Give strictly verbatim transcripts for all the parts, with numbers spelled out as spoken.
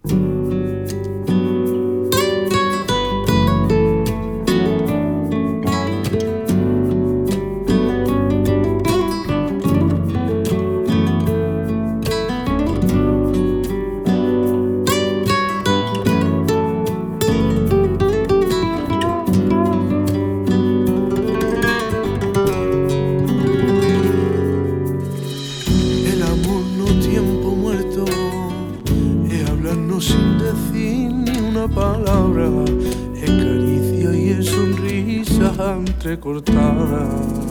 Sin decir ni una palabra, es caricia y es sonrisa entrecortada,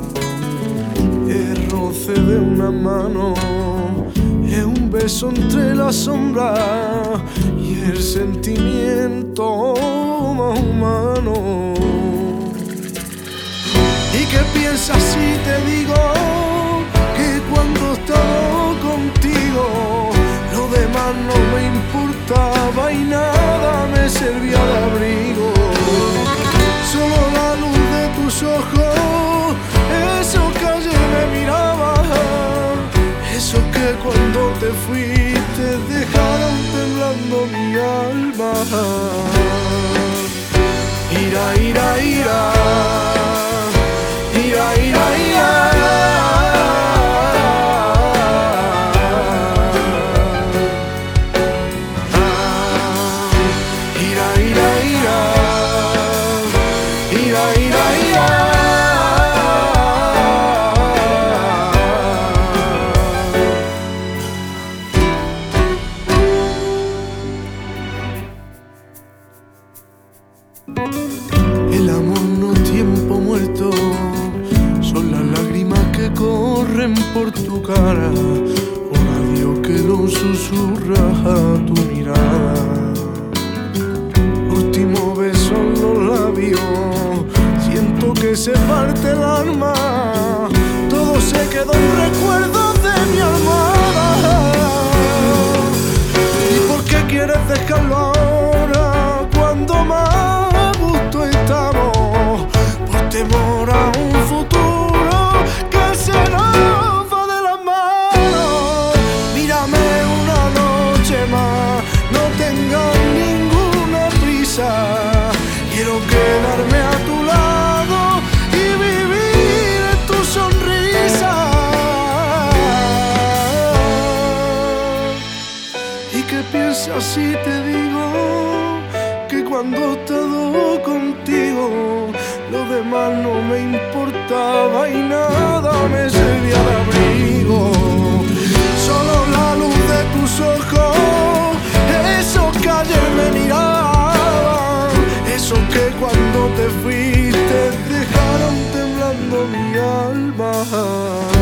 es roce de una mano, es un beso entre las sombras y el sentimiento más humano. ¿Y qué piensas si te digo que cuando estaba contigo lo demás no me importaba y nada me servía de abrigo? Solo la luz de tus ojos, esos que ayer me miraban, esos que cuando te fuiste dejaron temblando mi alma. Ira, ira, ira, ira, ira, ira. El amor no es tiempo muerto, son las lágrimas que corren por tu cara, un adiós que lo susurra a tu mirada. Último beso en los labios, siento que se parte el alma, todo se quedó en recuerdos de mi almohada. ¿Y por qué quieres dejarlo ahora cuando más temor a un futuro que se nos va de las manos? Mírame una noche más, no tengas ninguna prisa, quiero quedarme a tu lado y vivir en tu sonrisa. ¿Y qué piensas si te digo que cuando he estado contigo lo demás no me importaba y nada me servía de abrigo? Solo la luz de tus ojos, esos que ayer me miraban, esos que cuando te fuiste dejaron temblando mi alma.